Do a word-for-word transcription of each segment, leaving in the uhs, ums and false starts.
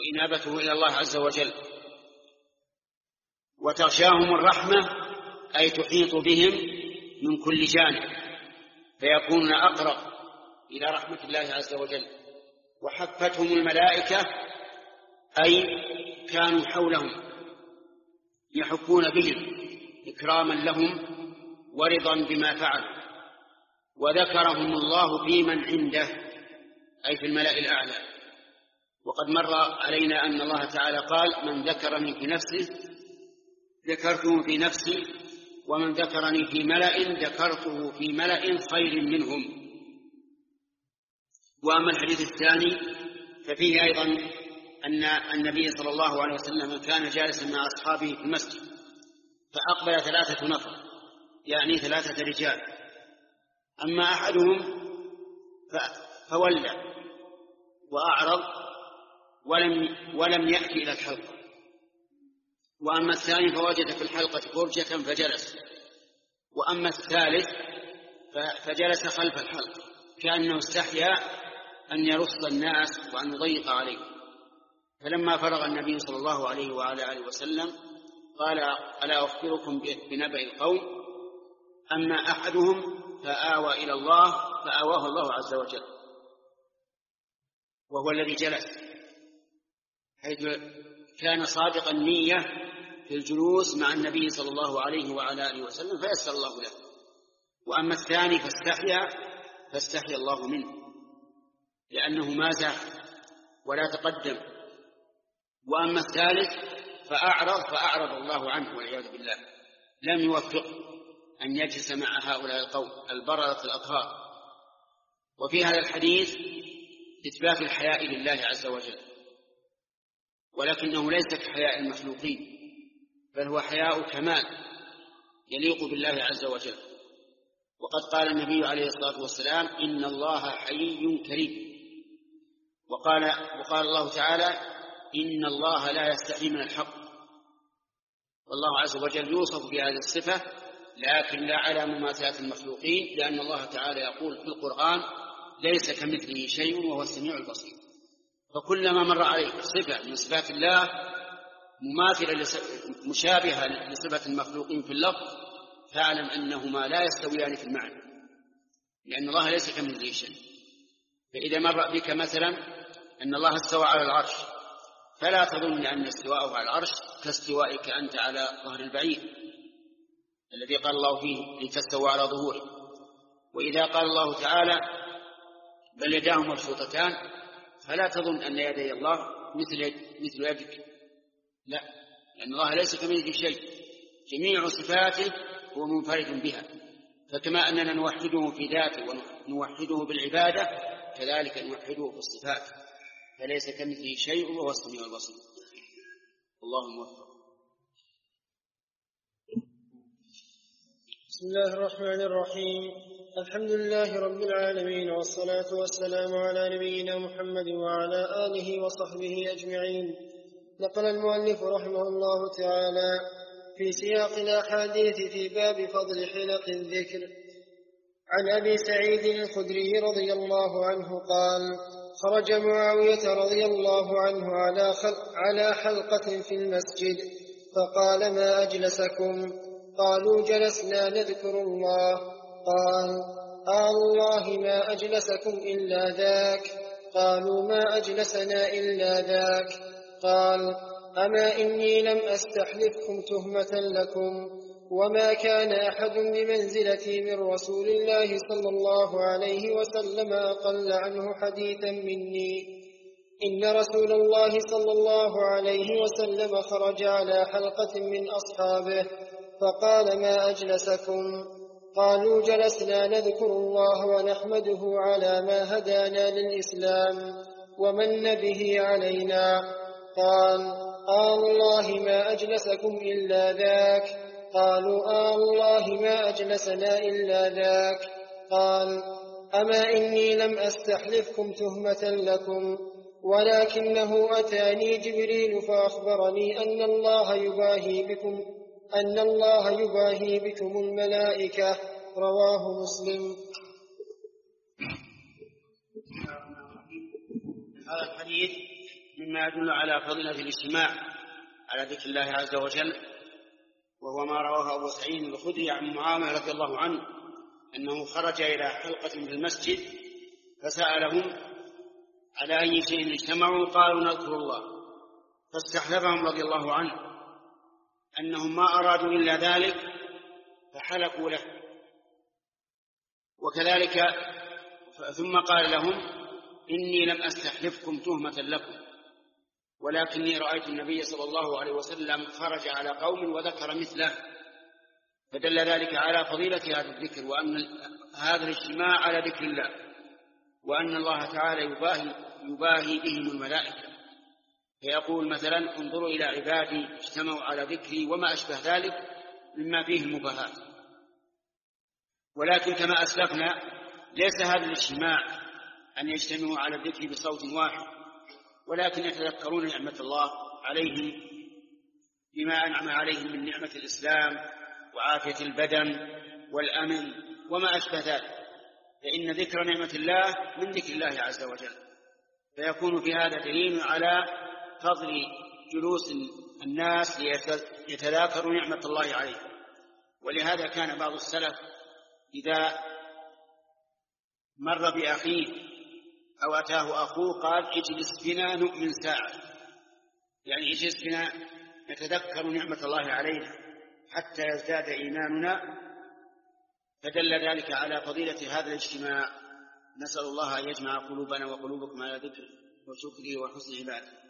وإنابته إلى الله عز وجل. وتغشاهم الرحمة أي تحيط بهم من كل جانب فيكونون أقرب إلى رحمة الله عز وجل. وحفتهم الملائكة أي كانوا حولهم يحفون بهم إكراما لهم ورضا بما فعلوا. وذكرهم الله في من عنده أي في الملأ الأعلى. وقد مر علينا أن الله تعالى قال: من ذكرني في نفسه ذكرته في نفسي ومن ذكرني في ملأ ذكرته في ملأ خير منهم. وأما الحديث الثاني ففيه أيضا أن النبي صلى الله عليه وسلم كان جالسا مع أصحابه في المسجد فأقبل ثلاثة نفر يعني ثلاثة رجال. أما أحدهم فولى وأعرض ولم, ولم يأتي إلى الحلقة. وأما الثاني فوجد في الحلقة فرجة فجلس. وأما الثالث فجلس خلف الحلقة كأنه استحيا أن يرص الناس وأن يضيق عليهم. فلما فرغ النبي صلى الله عليه وعلى آله وسلم قال: ألا أخبركم بنبأ القوم؟ أما أحدهم فآوى إلى الله فآواه الله عز وجل وهو الذي جلس، حيث كان صادق النية في الجلوس مع النبي صلى الله عليه وعلى آله وسلم فيسر الله له. وأما الثاني فاستحيا فاستحيا الله منه لأنه ما زاح ولا تقدم. وأما الثالث فأعرض فأعرض الله عنه والعياذ بالله، لم يوفقه أن يجلس مع هؤلاء القوم البررة الأطهار. وفي هذا الحديث إثبات الحياء لله عز وجل، ولكنه ليس كحياء المخلوقين بل هو حياء كمال يليق بالله عز وجل. وقد قال النبي عليه الصلاة والسلام: إن الله حيي كريم. وقال, وقال الله تعالى: إن الله لا يستحي من الحق. والله عز وجل يوصف بهذه الصفة لكن لا على مماثلة المخلوقين، لأن الله تعالى يقول في القرآن: ليس كمثله شيء وهو السميع البصير. فكلما مر عليك صفة من صفات الله مماثلة مشابهة لصفة المخلوقين في اللفظ فاعلم أنهما لا يستويان في المعنى، لأن الله ليس كمثله شيء. فإذا مر بك مثلا أن الله استوى على العرش فلا تظن أن استواءه على العرش كاستوائك أنت على ظهر البعير الذي قال الله فيه: لتستوى على ظهوره. وإذا قال الله تعالى: بل يداه مبسوطتان فلا تظن أن يدي الله مثل مثل يدك، لا، لأن الله ليس كمثله شيء، جميع صفاته هو منفرد بها. فكما أننا نوحده في ذاته ونوحده بالعبادة كذلك نوحده في الصفات، فليس كمثله شيء وهو السميع البصير. الله موفق. بسم الله الرحمن الرحيم. الحمد لله رب العالمين، والصلاة والسلام على نبينا محمد وعلى آله وصحبه أجمعين. نقل المؤلف رحمه الله تعالى في سياق الأحاديث في باب فضل حلق الذكر عن أبي سعيد الخدري رضي الله عنه قال: خرج معاوية رضي الله عنه على, على حلقة في المسجد فقال: ما أجلسكم؟ قالوا: جلسنا نذكر الله. قال: آه الله ما أجلسكم إلا ذاك. قالوا: ما أجلسنا إلا ذاك. قال: أما إني لم أستحلفكم تهمة لكم، وما كان أحد بمنزلتي من رسول الله صلى الله عليه وسلم أقل عنه حديثا مني. إن رسول الله صلى الله عليه وسلم خرج على حلقة من أصحابه فقال: ما أجلسكم؟ قالوا: جلسنا نذكر الله ونحمده على ما هدانا للإسلام ومن به علينا. قال: آه الله ما أجلسكم إلا ذاك. قالوا: آه الله ما أجلسنا إلا ذاك. قال: أما إني لم أستحلفكم تهمة لكم، ولكنه أتاني جبريل فأخبرني أن الله يباهي بكم أن الله يباهي بكم الملائكة. رواه مسلم. هذا الحديث مما يدل على فضيلة الاجتماع على ذكر الله عز وجل، وهو ما رواه أبو سعيد الخدري عن معاوية رضي الله عنه أنه خرج إلى حلقة في المسجد فسألهم على أي شيء اجتمعوا، قالوا نذكر الله، فاستحلفهم رضي الله عنه أنهم ما أرادوا إلا ذلك فحلقوا له. وكذلك ثم قال لهم إني لم أستحلفكم تهمة لكم، ولكني رأيت النبي صلى الله عليه وسلم خرج على قوم وذكر مثله، فدل ذلك على فضيلة هذا الذكر، وأن هذا الاجتماع على ذكر الله، وأن الله تعالى يباهي, يباهي بهم الملائكة، فيقول مثلا انظروا إلى عبادي اجتمعوا على ذكري وما أشبه ذلك مما فيه المباهاة. ولكن كما أسلفنا ليس هذا الاجتماع أن يجتمعوا على الذكر بصوت واحد، ولكن يتذكرون نعمة الله عليهم بما أنعم عليهم من نعمة الإسلام وعافية البدن والأمن وما أشبه ذلك، فإن ذكر نعمة الله من ذكر الله عز وجل، فيكون في هذا دليل على فضل جلوس الناس ليتذاكروا نعمة الله عليهم. ولهذا كان بعض السلف إذا مر بأخيه أو أتاه أخوه قال اجلس بنا نؤمن ساعة، يعني اجلس بنا نتذكر نعمة الله علينا حتى يزداد إيماننا، فدل ذلك على فضيلة هذا الاجتماع. نسأل الله أن يجمع قلوبنا وقلوبكم على ذكره وشكره وحسن عباده.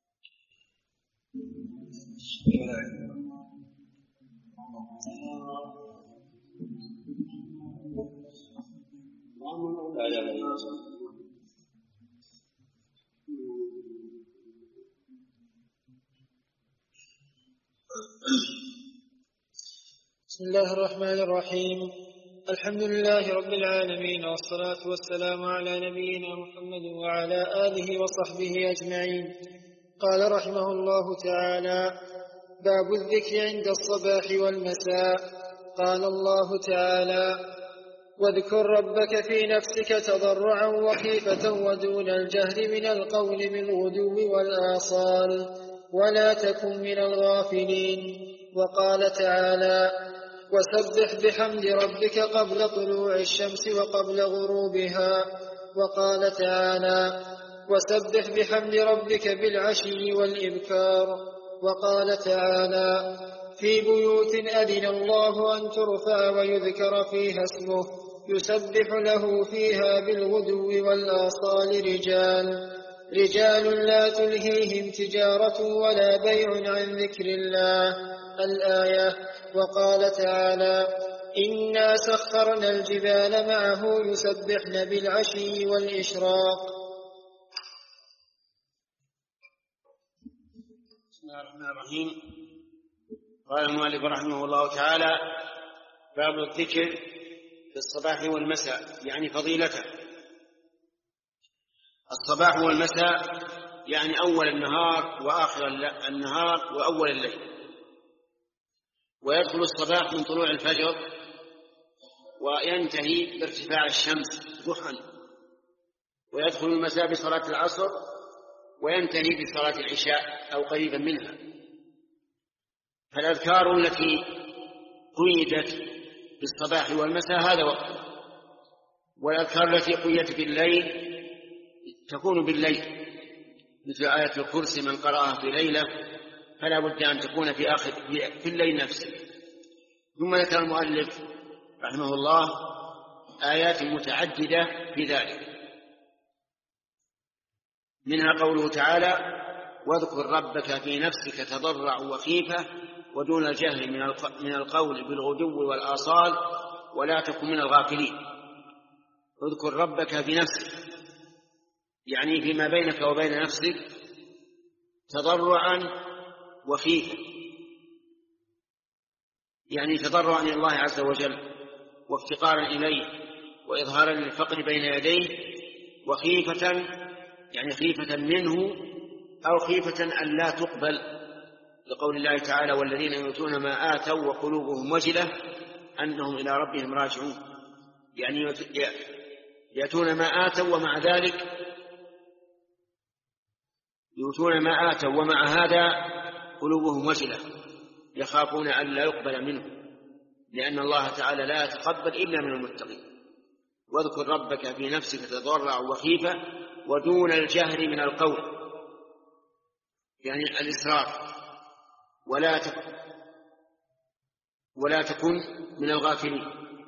بسم الله الرحمن الرحيم. الحمد لله رب العالمين، والصلاة والسلام على نبينا محمد وعلى آله وصحبه أجمعين. قال رحمه الله تعالى: باب الذكر عند الصباح والمساء. قال الله تعالى: واذكر ربك في نفسك تضرعا وخيفة ودون الجهر من القول بالغدو والآصال ولا تكن من الغافلين. وقال تعالى: وسبح بحمد ربك قبل طلوع الشمس وقبل غروبها. وقال تعالى: وسبح بحمد ربك بالعشي والإبكار. وقال تعالى: في بيوت أذن الله أن ترفع ويذكر فيها اسمه يسبح له فيها بالغدو والآصال رجال رجال لا تلهيهم تجارة ولا بيع عن ذكر الله. الآية. وقال تعالى: إنا سخرنا الجبال معه يسبحن بالعشي والإشراق. بسم الله الرحمن الرحيم. قال المؤلف رحمه الله تعالى: باب الذكر في الصباح والمساء، يعني فضيلته. الصباح والمساء يعني أول النهار وآخر النهار وأول الليل. ويدخل الصباح من طلوع الفجر وينتهي بارتفاع الشمس ضحى، ويدخل المساء بصلاة العصر وينتهي بصلاة العشاء أو قريبا منها. فالأذكار التي قيدت بالصباح والمساء هذا وقت، والأذكار التي قيدت بالليل تكون بالليل، مثل آية الكرسي من قرأها في ليلة فلا بد أن تكون في آخر في الليل نفسه. ثم ذكر المؤلف رحمه الله آيات متعددة في ذلك، منها قوله تعالى: واذكر ربك في نفسك تضرعا وخيفة ودون الجهل من القول بالغدو والآصال ولا تكن من الغافلين. اذكر ربك في نفسك يعني فيما بينك وبين نفسك تضرعا وخيفة، يعني تضرعا إلى الله عز وجل وافتقارا إليه وإظهارا للفقر بين يديه، وخيفة يعني خيفة منه أو خيفة أن لا تقبل، لقول الله تعالى: والذين يؤتون ما آتوا وقلوبهم وجلة أنهم إلى ربهم راجعون، يعني يأتون ما آتوا ومع ذلك يؤتون ما آتوا ومع هذا قلوبهم وجلة يخافون أن لا يقبل منهم، لأن الله تعالى لا يتقبل إلا من المتقين. واذكر ربك في نفسك تضرعا وخيفة ودون الجهر من القول، يعني الإسراف، ولا تكن ولا تكن من الغافلين.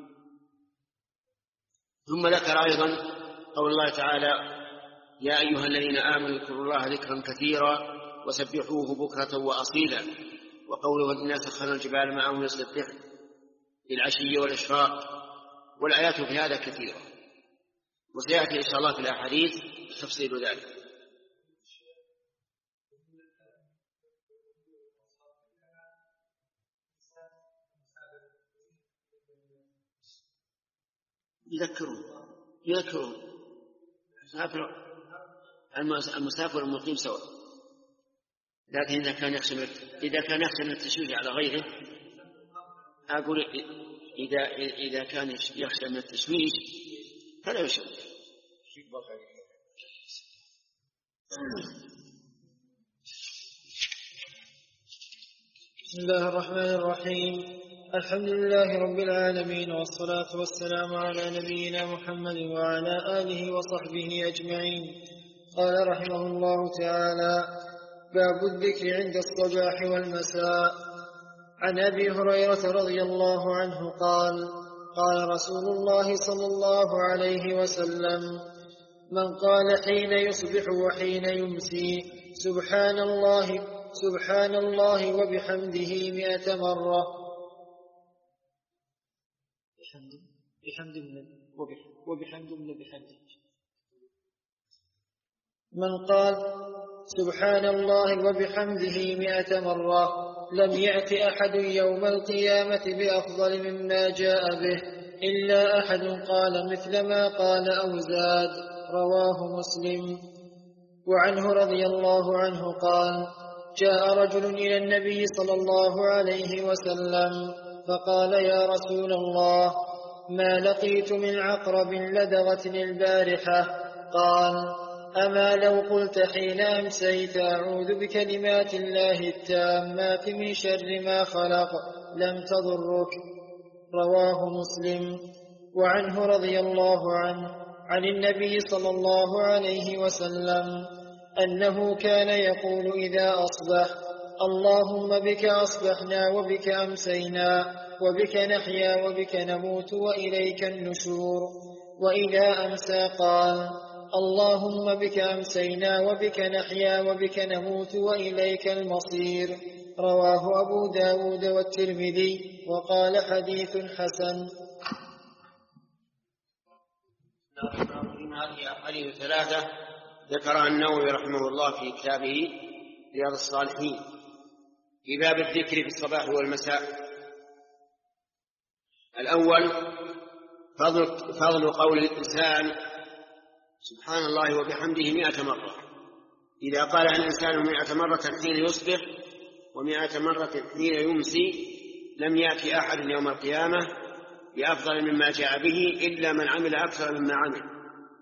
ثم ذكر أيضا قول الله تعالى: يا أيها الذين آمنوا اذكروا الله ذكرا كثيرا وسبحوه بكرة وأصيلا. وقوله: الناس سخرنا الجبال معه يسبحن بالعشي والإشراق. والآيات في هذا كثيرة، وسيأتي إن شاء الله في الأحاديث تفصيل ذلك. يذكرون يذكرون المسافر والمقيم سواء، لكن إذا كان يخشى إذا كان يخشى من التشويش على غيره، أقول إذا إذا كان يخشى من التشويش فلا يشوش. بسم الله الرحمن الرحيم. الحمد لله رب العالمين، والصلاة والسلام على نبينا محمد وعلى آله وصحبه أجمعين. قال رحمه الله تعالى: باب الذكر عند الصباح والمساء. عن أبي هريرة رضي الله عنه قال: قال رسول الله صلى الله عليه وسلم: من قال حين يصبح وحين يمسي سبحان الله سبحان الله وبحمده مئة مرة. بحمد من وبحمد من بحمده. من قال سبحان الله وبحمده مئة مرة لم يأت أحد يوم القيامة بأفضل مما جاء به إلا أحد قال مثل ما قال أو زاد. رواه مسلم. وعنه رضي الله عنه قال: جاء رجل إلى النبي صلى الله عليه وسلم فقال: يا رسول الله، ما لقيت من عقرب لدغتني البارحة. قال: أما لو قلت حين أمسيت أعوذ بكلمات الله التامات من شر ما خلق لم تضرك. رواه مسلم. وعنه رضي الله عنه عن النبي صلى الله عليه وسلم أنه كان يقول إذا أصبح: اللهم بك أصبحنا وبك أمسينا وبك نحيا وبك نموت وإليك النشور. وإذا أمسى قال: اللهم بك أمسينا وبك نحيا وبك نموت وإليك المصير. رواه أبو داود والترمذي وقال: حديث حسن. هذه أحاديث ثلاثة ذكرها النووي رحمه الله في كتابه رياض الصالحين في باب الذكر في الصباح والمساء. الأول فضل, فضل قول الإنسان سبحان الله وبحمده مئة مرة. إذا قال الإنسان مئة مرة حين يصبح ومئة مرة حين يمسي لم يأتي أحد يوم القيامة بأفضل مما جاء به إلا من عمل أكثر مما عمل.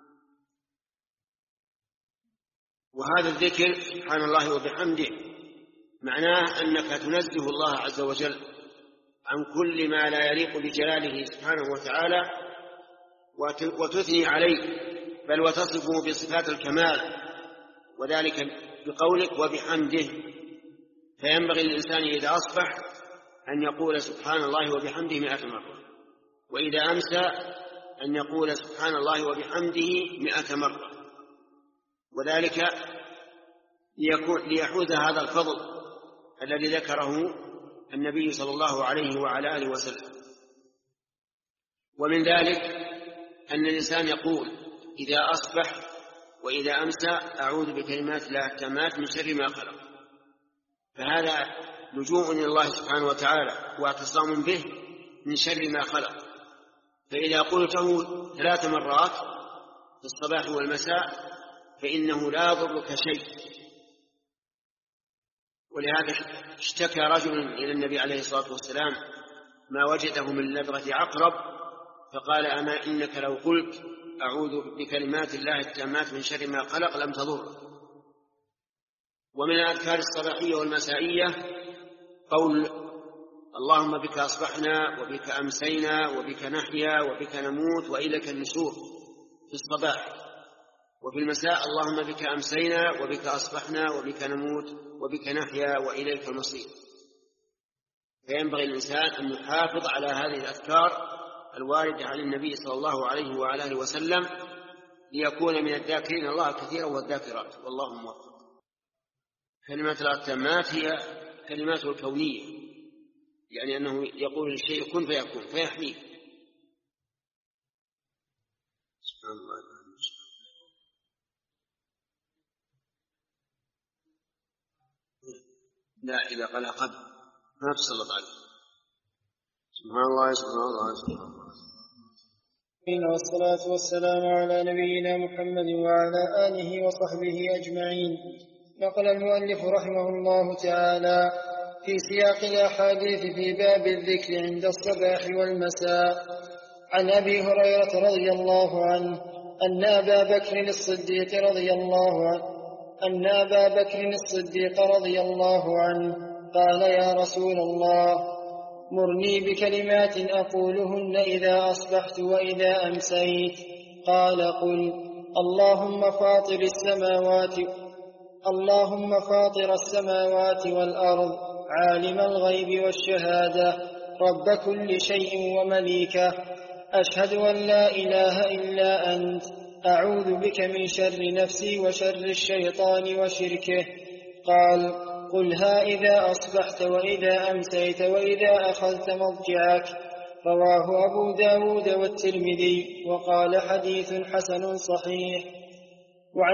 وهذا الذكر سبحان الله وبحمده معناه أنك تنزه الله عز وجل عن كل ما لا يليق بجلاله سبحانه وتعالى وتثني عليه، بل وتصفه بصفات الكمال، وذلك بقولك وبحمده. فينبغي للإنسان إذا أصبح أن يقول سبحان الله وبحمده مئة مرة، وإذا أمسى أن يقول سبحان الله وبحمده مئة مرة، وذلك ليحوز هذا الفضل الذي ذكره النبي صلى الله عليه وعلى آله وسلم. ومن ذلك أن الإنسان يقول إذا أصبح وإذا أمسى أعوذ بكلمات الله التامات من شر ما خلق، فهذا لجوء إلى الله سبحانه وتعالى واعتصام به من شر ما خلق. فإذا قلته ثلاث مرات في الصباح والمساء فإنه لا يضرك شيء. ولهذا اشتكى رجل إلى النبي عليه الصلاة والسلام ما وجده من لدغة عقرب، فقال: أما إنك لو قلت أعوذ بكلمات الله التامات من شر ما خلق لم تضر. ومن الأذكار الصباحية والمسائية قول اللهم بك أصبحنا وبك أمسينا وبك نحيا وبك نموت وإليك النشور في الصباح، وفي المساء اللهم بك أمسينا وبك أصبحنا وبك نموت وبك نحيا وإليك المصير. فينبغي الإنسان أن يحافظ على هذه الأذكار الواردة عن النبي صلى الله عليه وعلى آله وسلم ليكون من الذاكرين الله كثيرا والذاكرات، والله موفق. كلمات التامات هي كلماته الكونية، يعني أنه يقول الشيء كن فيكون فيحميه. سبحان الله. لا إذا قال قد ما تسلط عليه. سبحان الله سبحان الله سبحان الله. والصلاة والسلام على نبينا محمد وعلى آله وصحبه أجمعين. نقل المؤلف رحمه الله تعالى في سياق الأحاديث في باب الذكر عند الصباح والمساء عن أبي هريرة رضي الله عنه أن أبا بكر الصديق رضي الله عنه أن أبا بكر الصديق رضي الله عنه قال يا رسول الله مرني بكلمات أقولهن إذا أصبحت وإذا أمسيت. قال قل اللهم فاطر السماوات اللهم فاطر السماوات والأرض عالم الغيب والشهادة رب كل شيء ومليكه أشهد أن لا إله إلا أنت أعوذ بك من شر نفسي وشر الشيطان وشركه. قال قلها إذا أصبحت وإذا أمسيت وإذا أخذت مضجعك. رواه أبو داود والترمذي وقال حديث حسن صحيح. وعن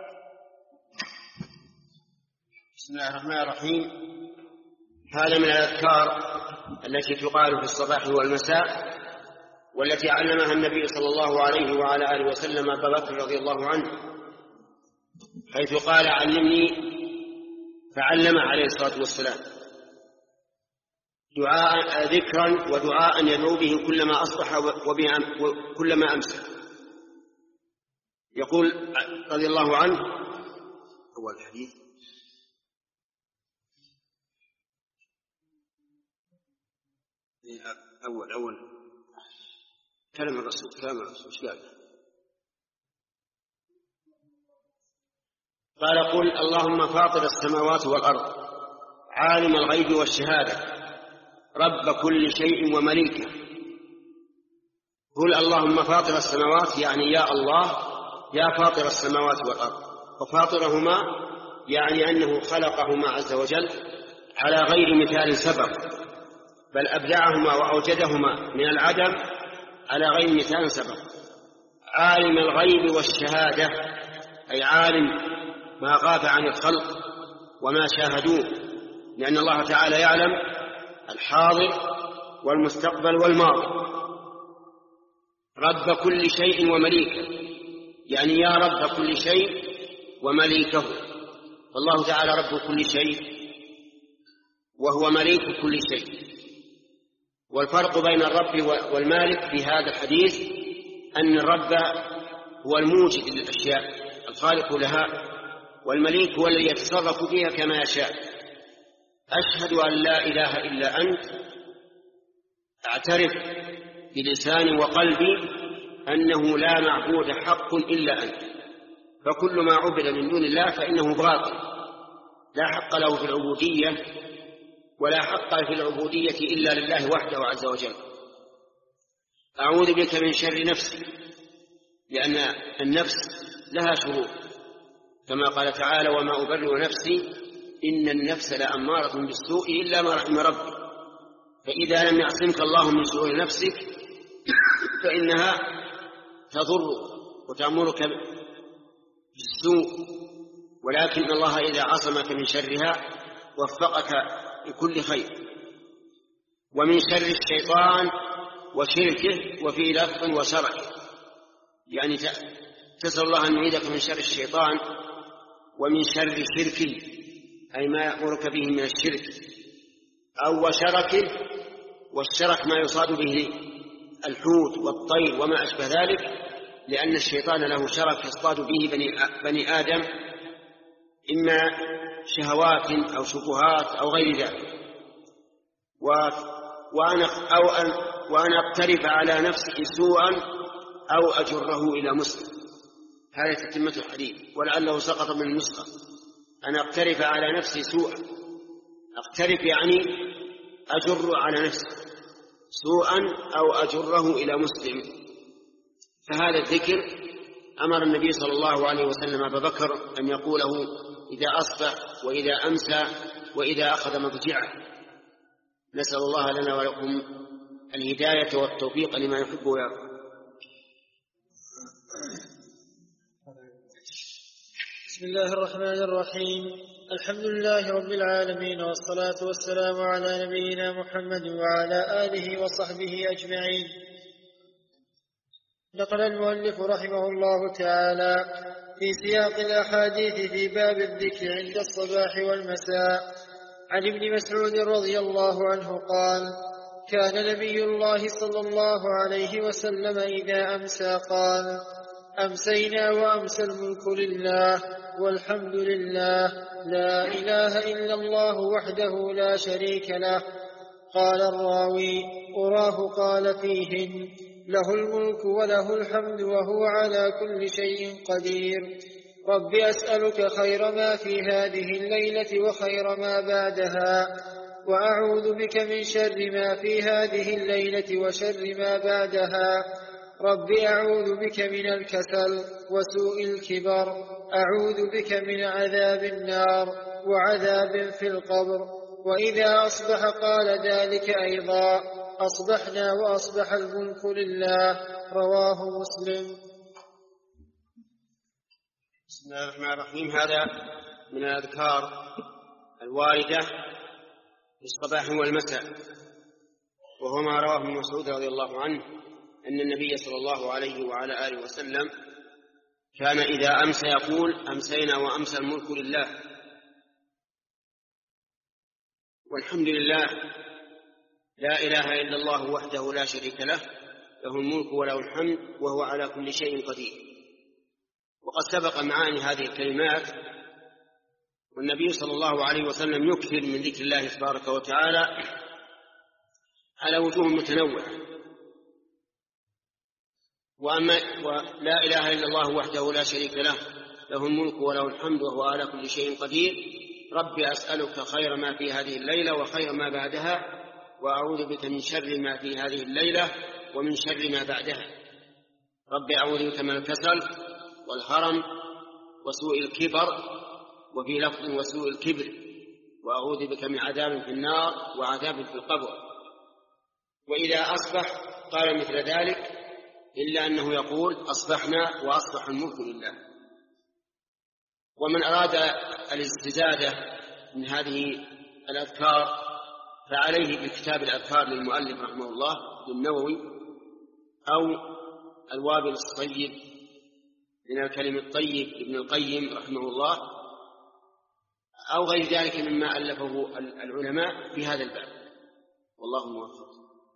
بسم الله الرحمن الرحيم. هذا من الأذكار التي تقال في الصباح والمساء، والتي علمها النبي صلى الله عليه وعلى آله وسلم أبا بكر رضي الله عنه، حيث قال علمني فعلم عليه الصلاة والسلام دعاء ذكرا ودعاء يدعو به كلما أصبح وكلما أمسى. يقول رضي الله عنه أول الحديث أول أول كلام الرسول كلام الرسول ايش قال؟ قال قل اللهم فاطر السماوات والأرض عالم الغيب والشهادة رب كل شيء ومليكه. قل اللهم فاطر السماوات يعني يا الله يا فاطر السماوات والأرض، وفاطرهما يعني أنه خلقهما عز وجل على غير مثال سبق، بل أبدعهما وأوجدهما من العدم على غير مثال سبق. عالم الغيب والشهادة أي عالم ما غاب عن الخلق وما شاهدوه، لأن الله تعالى يعلم الحاضر والمستقبل والماضي. رب كل شيء ومليكه يعني يا رب كل شيء ومليكه، فالله تعالى رب كل شيء وهو مليك كل شيء. والفرق بين الرب والمالك في هذا الحديث أن الرب هو الموجد للأشياء الخالق لها، والمليك هو الذي يتصرف فيها كما يشاء. أشهد أن لا إله إلا أنت، أعترف بلساني وقلبي أنه لا معبود حق إلا أنت، فكل ما عبد من دون الله فإنه باطل لا حق له في العبودية، ولا حق في العبودية إلا لله وحده عز وجل. أعوذ بك من شر نفسي، لأن النفس لها شرور كما قال تعالى وما أبرئ نفسي إن النفس لأمارة بالسوء إلا ما رحم ربي. فإذا لم يعصمك الله من شرور نفسك فإنها تضر وتأمرك بالسوء، ولكن الله إذا عصمك من شرها وفقك لكل خير. ومن شر الشيطان وشركه، وفي لفظ وشركه، يعني تسأل الله أن يعيذك من شر الشيطان ومن شر شركه أي ما يأمرك به من الشرك، أو وشركه، والشرك ما يصاد به الحوت والطير وما أشبه ذلك، لأن الشيطان له شرك يصطاد به بني, بني آدم إما شهوات أو شبهات أو غير ذلك، وأن أو أن وأن أقترف على نفسه سوءا أو أجره إلى مسلم. هذا تتمة الحديث، ولعله سقط من النسخة. أن أقترف على نفسي سوءا، أقترف يعني أجر على نفسي سوءا أو أجره إلى مسلم. فهذا الذكر أمر النبي صلى الله عليه وسلم أبا بكر أن يقوله إذا أصبح وإذا أمسى وإذا أخذ مضجعه. نسأل الله لنا ولكم الهداية والتوفيق لما يحب ويرضى. بسم الله الرحمن الرحيم. الحمد لله رب العالمين، والصلاة والسلام على نبينا محمد وعلى آله وصحبه أجمعين. نقل المؤلف رحمه الله تعالى في سياق الأحاديث في باب الذكر عند الصباح والمساء عن ابن مسعود رضي الله عنه قال: كان نبي الله صلى الله عليه وسلم إذا أمسى قال: أمسينا وأمسى الملك لله والحمد لله، لا إله إلا الله وحده لا شريك له. قال الراوي: أراه قال فيهن: له الملك وله الحمد وهو على كل شيء قدير. رب أسألك خير ما في هذه الليلة وخير ما بعدها، وأعوذ بك من شر ما في هذه الليلة وشر ما بعدها. رب أعوذ بك من الكسل وسوء الكبر، أعوذ بك من عذاب النار وعذاب في القبر. وإذا أصبح قال ذلك أيضا: أصبحنا وأصبح الملك لله. رواه مسلم. بسم الله الرحمن الرحيم. هذا من الأذكار الواردة في الصباح والمساء، وهو ما رواه ابن مسعود رضي الله عنه أن النبي صلى الله عليه وعلى آله وسلم كان إذا أمسى يقول: أمسينا وأمسى الملك لله والحمد لله، لا إله إلا الله وحده لا شريك له، له الملك وله الحمد وهو على كل شيء قدير. وقد سبق معاني هذه الكلمات، والنبي صلى الله عليه وسلم يكثر من ذكر الله تبارك وتعالى على وجوه متنوعة. وأما ولا إله إلا الله وحده لا شريك له، له الملك وله الحمد وهو على كل شيء قدير. ربي أسألك خير ما في هذه الليلة وخير ما بعدها، وأعوذ بك من شر ما في هذه الليلة ومن شر ما بعدها. ربي أعوذ بك من الكسل والهرم وسوء الكبر، وفي لفظ وسوء الكبر، وأعوذ بك من عذاب في النار وعذاب في القبر. وإذا أصبح قال مثل ذلك، إلا أنه يقول: أصبحنا وأصبح الملك لله. ومن أراد الاستزادة من هذه الأذكار فعليه بكتاب الأذكار للمؤلف رحمه الله للنووي، أو الوابل الصيب من الكلم الطيب ابن القيم رحمه الله، أو غير ذلك مما ألفه العلماء في هذا الباب، والله موفق.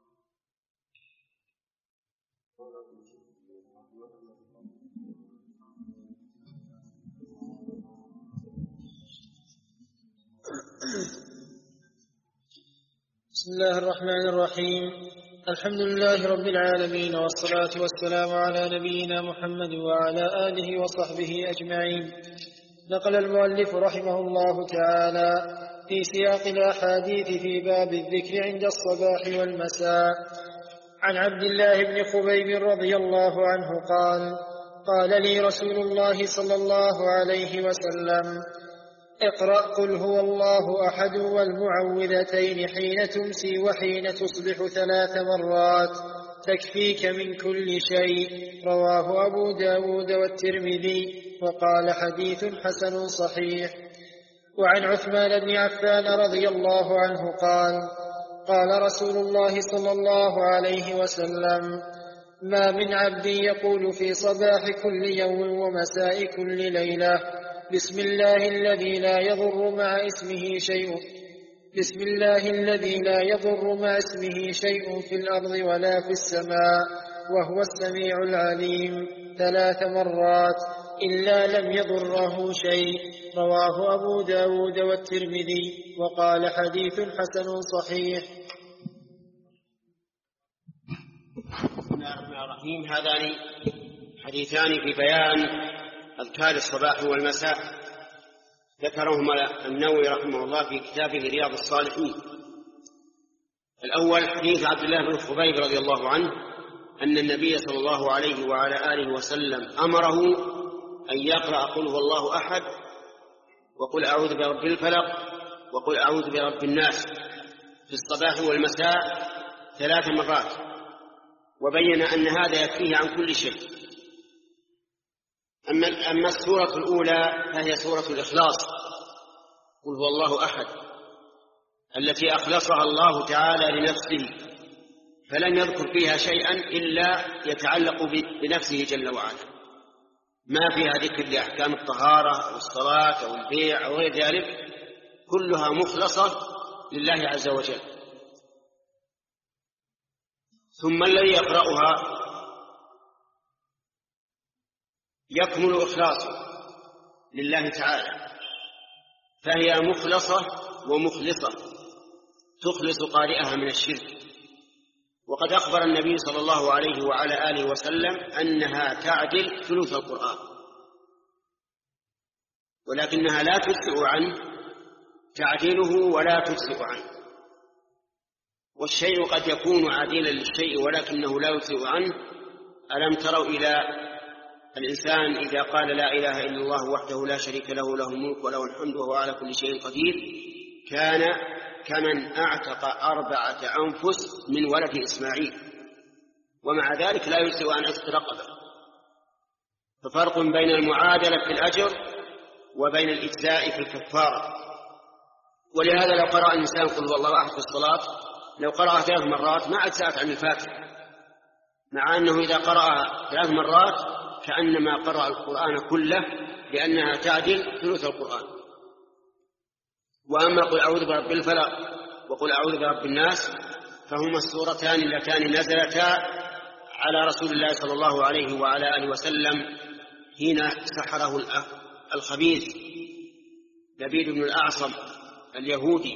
بسم الله الرحمن الرحيم. الحمد لله رب العالمين، والصلاة والسلام على نبينا محمد وعلى آله وصحبه أجمعين. نقل المؤلف رحمه الله تعالى في سياق الأحاديث في باب الذكر عند الصباح والمساء عن عبد الله بن خبيب رضي الله عنه قال: قال لي رسول الله صلى الله عليه وسلم: اقرأ قل هو الله أحد والمعوذتين حين تمسي وحين تصبح ثلاث مرات، تكفيك من كل شيء. رواه أبو داود والترمذي، وقال حديث حسن صحيح. وعن عثمان بن عفان رضي الله عنه قال: قال رسول الله صلى الله عليه وسلم: ما من عبد يقول في صباح كل يوم ومساء كل ليلة: بسم الله الذي لا يضر مع اسمه شيء بسم الله الذي لا يضر مع اسمه شيء في الأرض ولا في السماء وهو السميع العليم ثلاث مرات، إلا لم يضره شيء. رواه أبو داود والترمذي وقال حديث حسن صحيح. بسم الله الرحمن الرحيم. هذان حديثان في بيان أذكار الصباح والمساء ذكرهما النووي رحمه الله في كتابه رياض الصالحين. الأول حديث عبد الله بن خبيب رضي الله عنه أن النبي صلى الله عليه وعلى آله وسلم أمره أن يقرأ قل هو الله أحد وقل أعوذ برب الفلق وقل أعوذ برب الناس في الصباح والمساء ثلاث مرات، وبين أن هذا يكفيه عن كل شيء. أما السورة الأولى فهي سورة الإخلاص، قل هو الله أحد، التي أخلصها الله تعالى لنفسه، فلم يذكر فيها شيئا إلا يتعلق بنفسه جل وعلا، ما فيها ذكر لأحكام الطهارة أو الصلاة أو البيع أو غير ذلك، كلها مخلصة لله عز وجل. ثم الذي يقرأها يكمل إخلاصه لله تعالى، فهي مخلصة ومخلصة تخلص قارئها من الشرك. وقد أخبر النبي صلى الله عليه وعلى آله وسلم أنها تعدل ثلث القرآن، ولكنها لا تجزئ عنه، تعديله ولا تجزئ عنه. والشيء قد يكون عادلا للشيء ولكنه لا يجزئ عنه. ألم تروا إلى الإنسان إذا قال لا إله إلا الله وحده لا شريك له له الملك وله الحمد وهو على كل شيء قدير، كان كمن أعتق أربعة أنفس من ولد إسماعيل، ومع ذلك لا يجزئ عن عتق رقبة. ففرق بين المعادلة في الأجر وبين الإجزاء في الكفارة. ولهذا لو قرأ الإنسان قل هو الله أحد في الصلاة، لو قرأ ثلاث مرات ما أجزأت عن الفاتحة، مع أنه إذا قرأ ثلاث مرات كأنما قرأ القرآن كله، لأنها تعدل ثلث القرآن. وأما قل أعوذ برب الفلق وقل أعوذ برب الناس فهما السورتان اللتان نزلتا على رسول الله صلى الله عليه وعلى آله وسلم حين سحره الخبيث لبيد بن الأعصم اليهودي،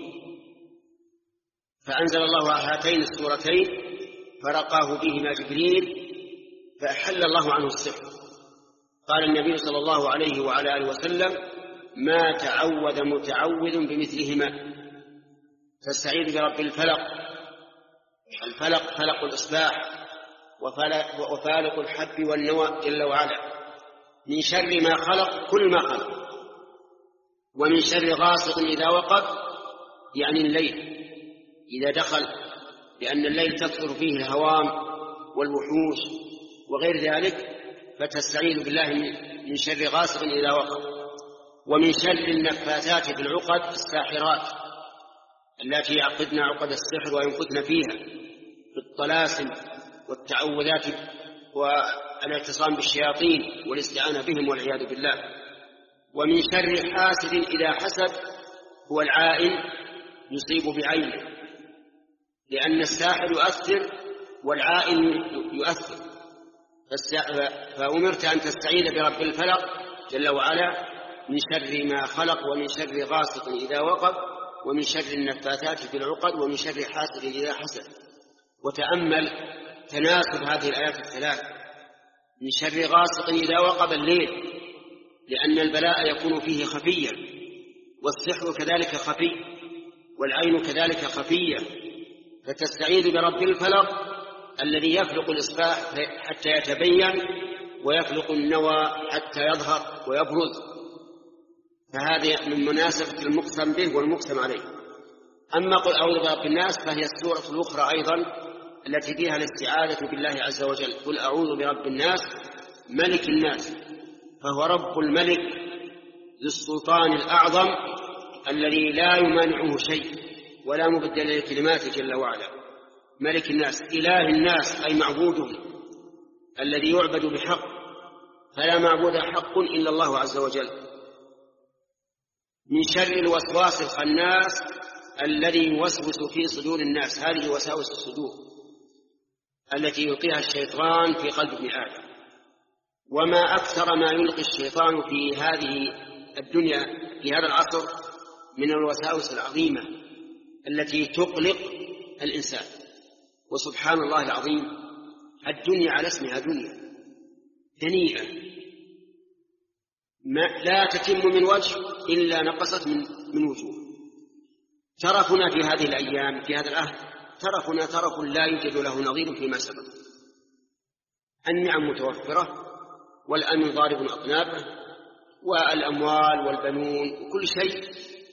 فأنزل الله هاتين السورتين فرقاه بهما جبريل فأحل الله عنه السحر. قال النبي صلى الله عليه وعلى آله وسلم ما تعوذ متعوذ بمثلهما. فاستعيذ برب الفلق، الفلق فلق الإصباح وفالق الحب والنوى جل وعلا، من شر ما خلق كل ما خلق، ومن شر غاسق إذا وقب، يعني الليل إذا دخل، لأن الليل تكثر فيه الهوام والوحوش وغير ذلك، فتستعيذ بالله من شر غاسق إذا وقب. ومن شر النفاثات في العقد الساحرات التي يعقدن عقد السحر وينفثن فيها بالطلاسم والتعوذات والاعتصام بالشياطين والاستعانة بهم والعياذ بالله. ومن شر حاسد إذا حسد، هو العائن يصيب بعينه، لأن الساحر يؤثر والعائن يؤثر. فأمرت أن تستعيذ برب الفلق جل وعلا من شر ما خلق، ومن شر غاسق إذا وقب، ومن شر النفاثات في العقد، ومن شر حاسد إذا حسد. وتأمل تناسب هذه الآيات الثلاث: من شر غاسق إذا وقب الليل، لأن البلاء يكون فيه خفيا، والسحر كذلك خفي، والعين كذلك خفية. فتستعيذ برب الفلق الذي يفلق الإصباح حتى يتبين، ويفلق النوى حتى يظهر ويبرز، فهذه من مناسبة المقسم به والمقسم عليه. أما قل أعوذ برب الناس فهي السورة الأخرى أيضا التي فيها الاستعاذة بالله عز وجل. قل أعوذ برب الناس ملك الناس، فهو رب الملك ذو السلطان الأعظم الذي لا يمانعه شيء ولا مبدل لكلماته جل وعلا. ملك الناس، إله الناس أي معبودهم الذي يعبد بحق، فلا معبود حق إلا الله عز وجل. من شر الوسواس الخناس الذي يوسوس في صدور الناس، هذه وساوس الصدور التي يلقيها الشيطان في قلب ابن آدم. وما أكثر ما يلقي الشيطان في هذه الدنيا في هذا العصر من الوساوس العظيمة التي تقلق الإنسان. وسبحان الله العظيم، الدنيا على اسمها دنيا دنيئة لا تتم من وجه إلا نقصت من, من وجوه. ترفنا في هذه الأيام في هذا العهد ترفنا ترف لا يوجد له نظير فيما سبق. النعم متوفرة والأمن ضارب أطنابه والأموال والبنون وكل شيء،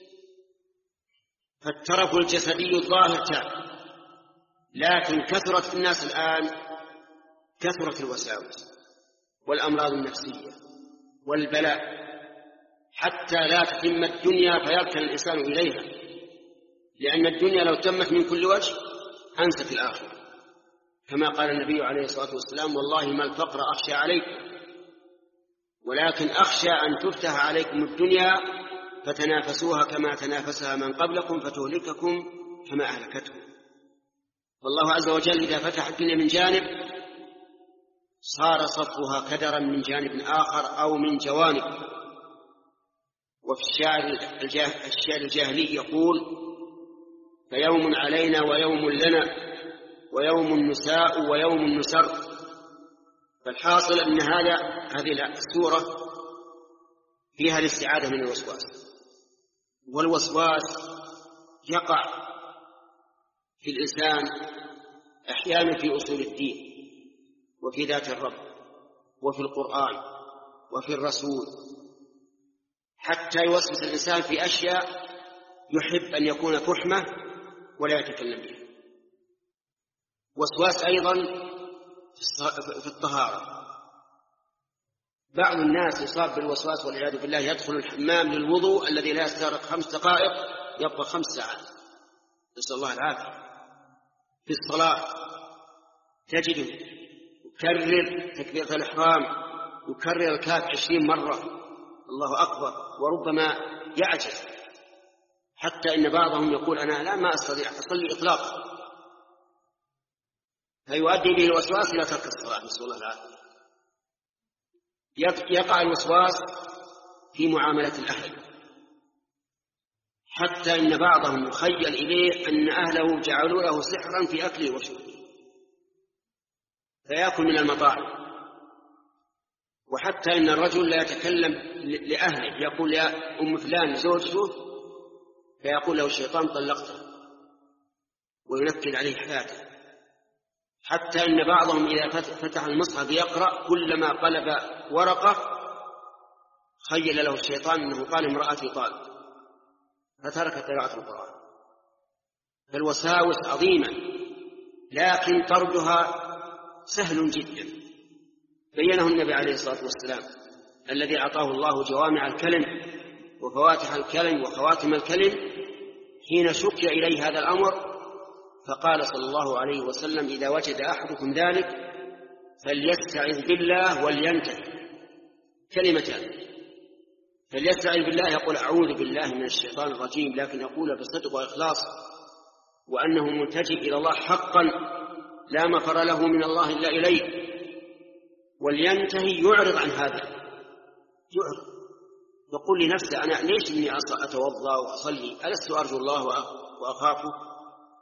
فالترف الجسدي الظاهر تام. لكن كثرت في الناس الآن كثرت الوساوس والأمراض النفسية والبلاء حتى لا تتم الدنيا فيركن الإنسان إليها، لأن الدنيا لو تمت من كل وجه أنست الآخرة، كما قال النبي عليه الصلاة والسلام: والله ما الفقر أخشى عليكم ولكن أخشى أن تفتح عليكم الدنيا فتنافسوها كما تنافسها من قبلكم فتهلككم كما أهلكتهم. والله عز وجل إذا فتح الدنيا من جانب صار صفها كدرا من جانب آخر أو من جوانب. وفي الشعر الشعر الجاهلي يقول: فيوم علينا ويوم لنا ويوم النساء ويوم النسر. فالحاصل أن هذا هذه السورة فيها الاستعاذة من الوسواس، والوسواس يقع في الإنسان أحيانا في أصول الدين وفي ذات الرب وفي القرآن وفي الرسول، حتى يوسوس الإنسان في أشياء يحب أن يكون فحمة ولا يتكلم بها. وسواس أيضا في الطهارة. بعض الناس يصاب بالوسواس والعياذ بالله، يدخل الحمام للوضوء الذي لا يستغرق خمس دقائق يبقى خمس ساعات، نسأل الله العافية. في الصلاة تجده يكرر تكبيرة الإحرام، يكرر الكاف عشرين مرة الله أكبر، وربما يعجز حتى إن بعضهم يقول: أنا لا ما أستطيع أصلي إطلاقا، فيؤدي به الوسواس إلى ترك الصلاة، نسأل الله العافية. يقع الوسواس في معاملة الأهل، حتى إن بعضهم يخيل إليه أن أهله جعلوا له سحرا في أكله وشربه فيأكل من المطاعم. وحتى إن الرجل لا يتكلم لأهله، يقول: يا أم فلان زوجته، فيقول له الشيطان: طلقته، وينكد عليه حياته. حتى إن بعضهم إذا فتح المصحف يقرأ كلما قلب ورقة خيل له الشيطان أنه قال امرأتي طالق، فترك قراءة القرآن. فالوساوس عظيمة، لكن طردها سهل جدا. بينه النبي عليه الصلاة والسلام الذي أعطاه الله جوامع الكلم وفواتح الكلم وخواتم الكلم حين شكي إليه هذا الأمر، فقال صلى الله عليه وسلم: إذا وجد أحدكم ذلك فليستعذ بالله ولينتهي. كلمتان: فليستعذ بالله يقول أعوذ بالله من الشيطان الرجيم، لكن يقول بصدق وإخلاص وأنه ملتجئ إلى الله حقا لا مفر له من الله إلا إليه. ولينتهي يعرض عن هذا، يعرض يقول لنفسه: أنا ليش إني أتوضأ وأصلي؟ ألست أرجو الله وأخافه؟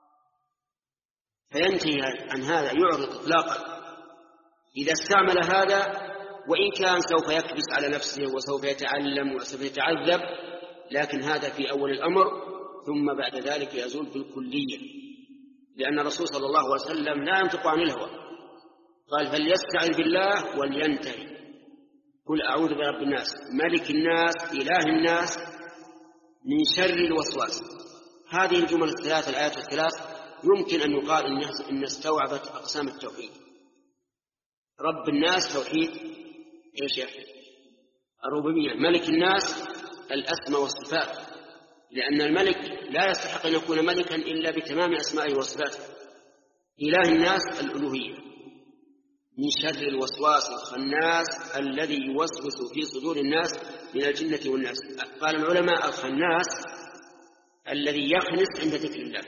فينتهي عن هذا، يعرض إطلاقا. إذا استعمل هذا، وإن كان سوف يكبس على نفسه وسوف يتعلم وسوف يتعذب، لكن هذا في أول الأمر، ثم بعد ذلك يزول بالكلية، لأن الرسول صلى الله عليه وسلم لا ينطق عن الهوى، قال: فليستعذ بالله ولينتهي. قل أعوذ برب الناس ملك الناس إله الناس من شر الوسواس. هذه الجمل الثلاث، الآيات الثلاث، يمكن أن يقال إن استوعبت أقسام التوحيد. رب الناس توحيد إيش يا أخي؟ الربوبية. ملك الناس الأسماء والصفات، لأن الملك لا يستحق أن يكون ملكا إلا بتمام أسمائه وصفاته. إله الناس الألوهية. من شر الوسواس الخناس الذي يوسوس في صدور الناس من الجنة والناس. قال العلماء: الخناس الذي يخنس عند ذكر الله.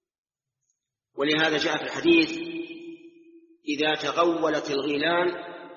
ولهذا جاء في الحديث: إذا تغولت الغيلان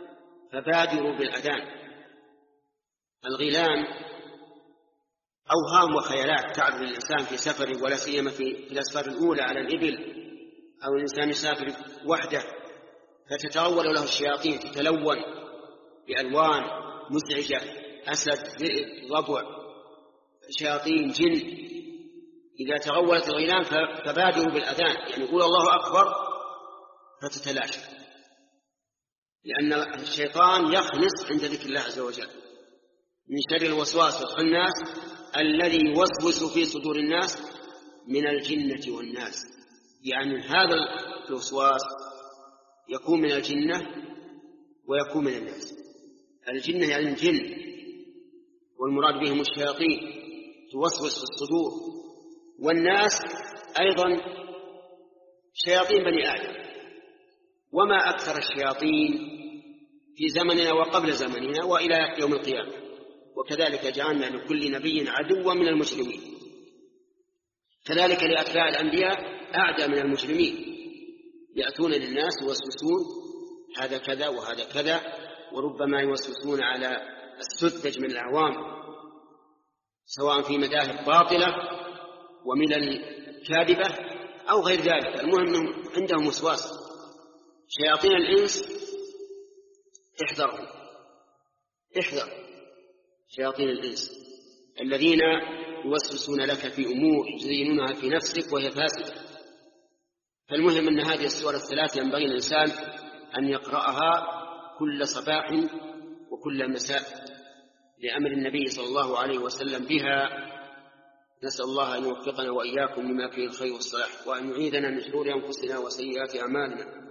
فبادروا بالأذان. الغيلان أوهام وخيالات تعرض الإنسان في سفره، ولا سيما في الأسفار الأولى على الإبل، أو الإنسان يسافر وحده فتتغول له الشياطين، تتلون بألوان مزعجة، أسد، ذئب، ضبع، شياطين، جن. إذا تغولت الغيلان فبادروا بالأذان، يعني يقول الله أكبر فتتلاشى، لأن الشيطان يخنس عند ذكر الله عز وجل. من شر الوسواس الخناس الذي يوسوس في صدور الناس من الجنة والناس. يعني هذا الوسواس يكون من الجنة ويكون من الناس. الجنة يعني الجن، والمراد بهم الشياطين توسوس في الصدور، والناس أيضا شياطين بني آدم. وما أكثر الشياطين في زمننا وقبل زمننا وإلى يوم القيامة. وكذلك جعلنا لكل نبي عدوا من المجرمين، كذلك لأتباع الأنبياء أعدى من المجرمين، يأتون للناس يوسوسون هذا كذا وهذا كذا، وربما يوسوسون على السذج من الأعوام، سواء في مذاهب باطلة وملل كاذبة أو غير ذلك. المهم عندهم وسواس. شياطين الإنس احذرهم، احذر شياطين الإنس الذين يوسوسون لك في أمور يزينونها في نفسك وهي فاسدة. فالمهم أن هذه السور الثلاث ينبغي الإنسان أن يقرأها كل صباح وكل مساء لأمر النبي صلى الله عليه وسلم بها. نسأل الله أن يوفقنا وإياكم لما فيه الخير والصلاح، وأن يعيذنا من شرور أنفسنا وسيئات أعمالنا.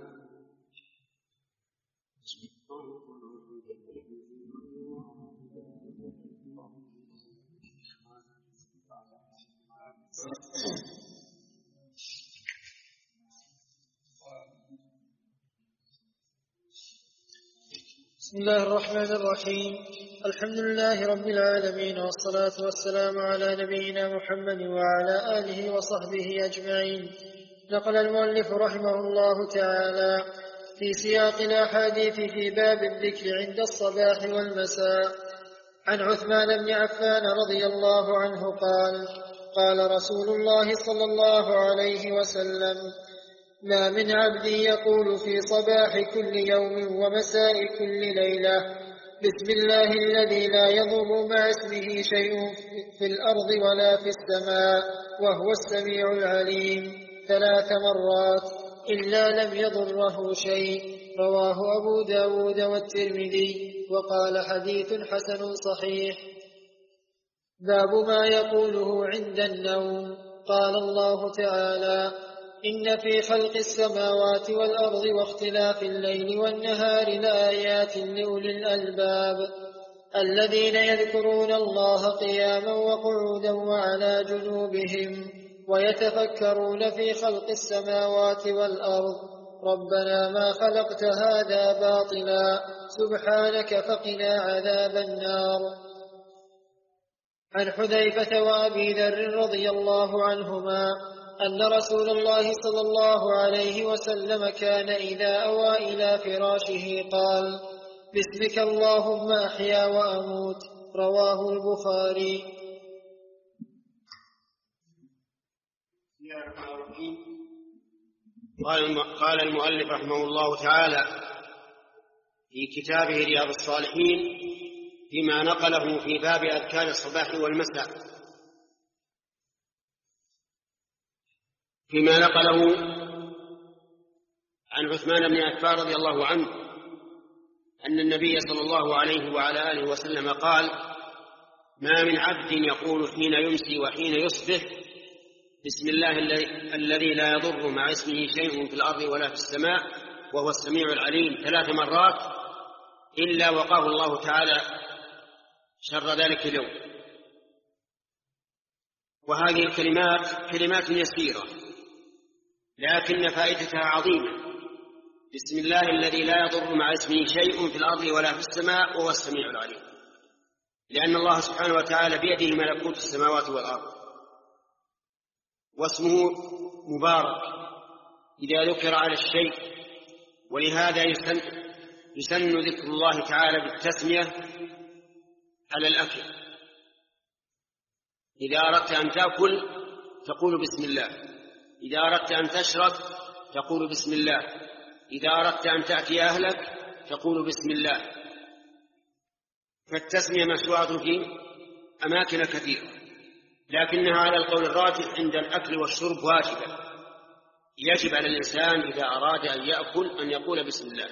بسم الله الرحمن الرحيم. الحمد لله رب العالمين، والصلاة والسلام على نبينا محمد وعلى آله وصحبه أجمعين. نقل المؤلف رحمه الله تعالى في سياق الأحاديث في باب الذكر عند الصباح والمساء عن عثمان بن عفان رضي الله عنه قال: قال رسول الله صلى الله عليه وسلم: ما من عبد يقول في صباح كل يوم ومساء كل ليلة: بسم الله الذي لا يضر مع اسمه شيء في الأرض ولا في السماء وهو السميع العليم ثلاث مرات إلا لم يضره شيء. رواه أبو داود والترمذي وقال: حديث حسن صحيح. باب ما يقوله عند النوم. قال الله تعالى: إن في خلق السماوات والأرض واختلاف الليل والنهار لآيات لأولي الألباب الذين يذكرون الله قياما وقعودا وعلى جنوبهم ويتفكرون في خلق السماوات والأرض ربنا ما خلقت هذا باطلا سبحانك فقنا عذاب النار. عن حذيفة وأبي ذر رضي الله عنهما أن رسول الله صلى الله عليه وسلم كان إذا أوى إلى فراشه قال: باسمك اللهم أحيا وأموت. رواه البخاري. قال المؤلف رحمه الله تعالى في كتابه رياض الصالحين فيما نقله في باب أذكار الصباح والمساء، فيما نقله عن عثمان بن عفان رضي الله عنه أن النبي صلى الله عليه وعلى آله وسلم قال: ما من عبد يقول حين يمسي وحين يصبح: بسم الله الذي لا يضر مع اسمه شيء في الأرض ولا في السماء وهو السميع العليم ثلاث مرات إلا وقاه الله تعالى شر ذلك اليوم. وهذه الكلمات كلمات يسيرة لكن فائدتها عظيمة. بسم الله الذي لا يضر مع اسمه شيء في الأرض ولا في السماء وهو السميع العليم، لأن الله سبحانه وتعالى بيده ملكوت السماوات والأرض، واسمه مبارك إذا ذكر على الشيء، ولهذا يسن ذكر الله تعالى بالتسمية على الأكل. إذا أردت أن تأكل تقول بسم الله، إذا أردت أن تشرب تقول بسم الله، إذا أردت أن تأتي أهلك تقول بسم الله. فالتسمية مشروعة في أماكن كثيرة، لكنها على القول الراجح عند الأكل والشرب واجبة. يجب على الإنسان إذا أراد أن يأكل أن يقول بسم الله،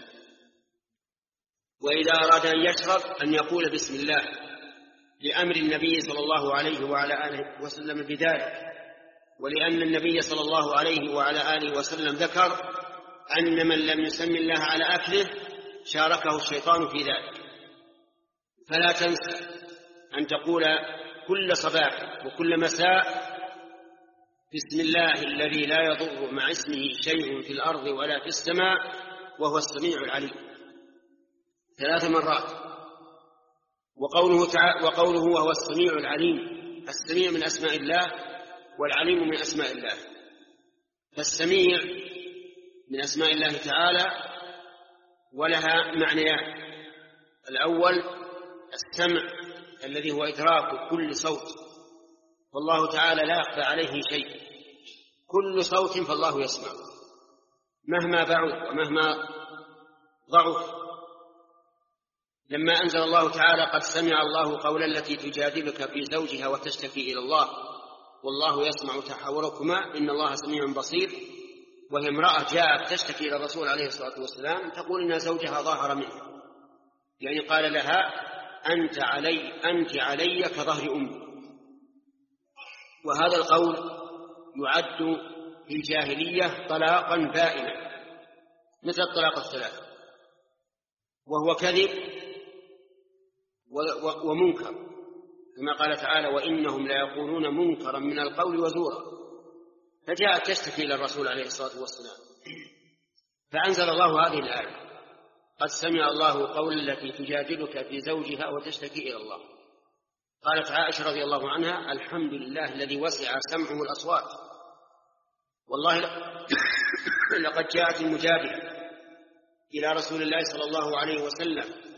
وإذا أراد أن يشرب أن يقول بسم الله، لأمر النبي صلى الله عليه وعلى آله وسلم بذلك، ولأن النبي صلى الله عليه وعلى آله وسلم ذكر أن من لم يسم الله على أكله شاركه الشيطان في ذلك. فلا تنسى أن تقول كل صباح وكل مساء بسم الله الذي لا يضر مع اسمه شيء في الأرض ولا في السماء وهو السميع العليم ثلاث مرات. وقوله, تعالى وقوله وهو السميع العليم، السميع من أسماء الله والعليم من أسماء الله. فالسميع من أسماء الله تعالى ولها معنيان: الأول السمع الذي هو إدراك كل صوت، فالله تعالى لا يخفى عليه شيء، كل صوت فالله يسمع مهما بعد ومهما ضعف. لما أنزل الله تعالى قد سمع الله قول التي تجادلك في زوجها وتشتكي إلى الله والله يسمع تحاوركما إن الله سميع بصير، وهي امرأة جاءت تشتكي إلى الرسول عليه الصلاة والسلام تقول إن زوجها ظاهر منها، يعني قال لها أنت علي, أنت علي كظهر أمي. وهذا القول يعد في الجاهلية طلاقا بائنا مثل الطلاق الثلاث، وهو كذب ومنكر، كما قال تعالى وإنهم لا يقولون منكرا من القول وزورا. فجاءت تشتكي إلى الرسول عليه الصلاة والسلام فأنزل الله هذه الآية قد سمع الله قول التي تجادلك في زوجها وتشتكي إلى الله. قالت عائشة رضي الله عنها الحمد لله الذي وسع سمعه الأصوات، والله لقد جاءت المجادلة إلى رسول الله صلى الله عليه وسلم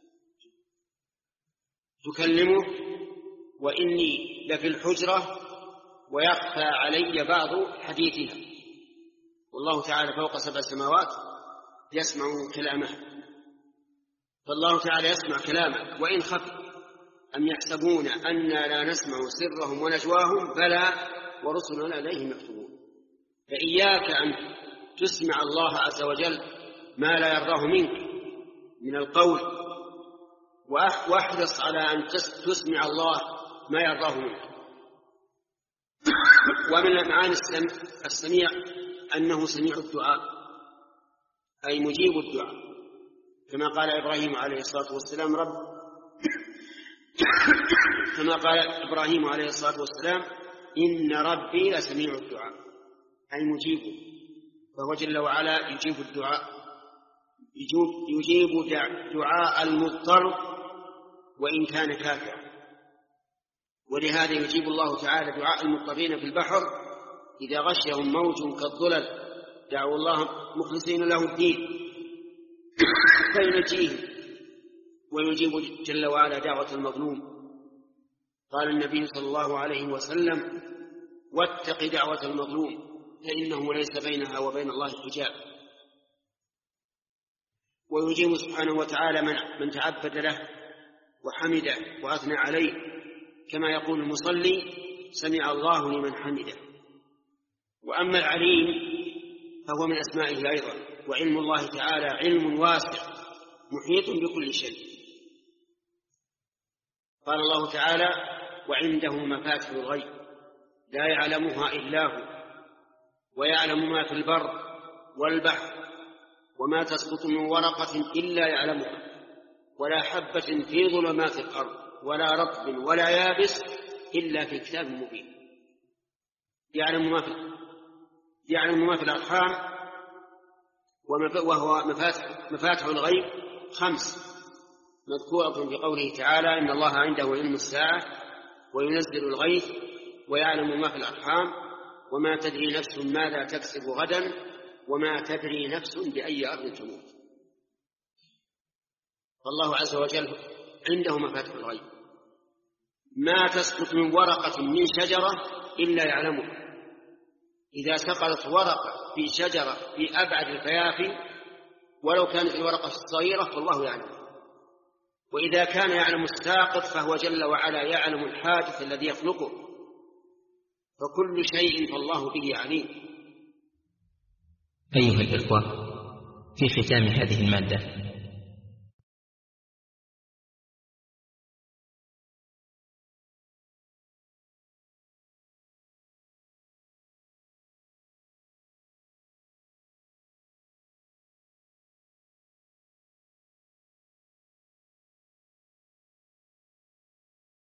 تكلمه وإني لفي الحجرة ويخفى علي بعض حديثها، والله تعالى فوق سبع سماوات يسمع كلامه، فالله تعالى يسمع كلامه وإن خفي. أم يحسبون أننا لا نسمع سرهم ونجواهم بلى ورسلنا إليه مكتوبون. فإياك أن تسمع الله عز وجل ما لا يرضاه منك من القول، واحرص على أن تسمع الله ما يرضاه منك. ومن معاني السميع أنه سميع الدعاء أي مجيب الدعاء، كما قال إبراهيم عليه الصلاة والسلام رب كما قال إبراهيم عليه الصلاة والسلام إن ربي لسميع الدعاء أي مجيب، فهو جل وعلا يجيب الدعاء، يجيب دعاء المضطر وإن كان كافرا. ولهذا يجيب الله تعالى دعاء المضطرين في البحر إذا غشيهم موج كالظلل دعوا الله مخلصين له الدين فينجيهم، ويجيب جل وعلا دعوة المظلوم. قال النبي صلى الله عليه وسلم واتق دعوة المظلوم فإنه ليس بينها وبين الله حجاب. ويجيب سبحانه وتعالى من, من تعبد له وحمده وأثنى عليه، كما يقول المصلي سمع الله لمن حمده. وأما العليم فهو من أسمائه أيضا، وعلم الله تعالى علم واسع محيط بكل شيء. قال الله تعالى وعنده مفاتح الغيب لا يعلمها إلا هو ويعلم ما في البر والبحر وما تسقط من ورقة إلا يعلمها ولا حبة في ظلمات الأرض ولا رطب ولا يابس إلا في كتاب مبين. يعلم ما في يعلم ما في الأرحام، وهو مفاتح, مفاتح الغيب خمس مذكورة في قوله تعالى إن الله عنده علم الساعة وينزل الغيث ويعلم ما في الأرحام وما تدري نفس ماذا تكسب غدا وما تدري نفس بأي أرض تموت. فالله عز وجل عنده مفاتيح الغيب. ما تسقط من ورقة من شجرة إلا يعلمه. إذا سقطت ورقة في شجرة في أبعد الفيافي ولو كانت الورقة صغيرة فالله يعلم، وإذا كان يعلم الساقط فهو جل وعلا يعلم الحادث الذي يخلقه، فكل شيء فالله به عليم. أيها الإخوة، في ختام هذه المادة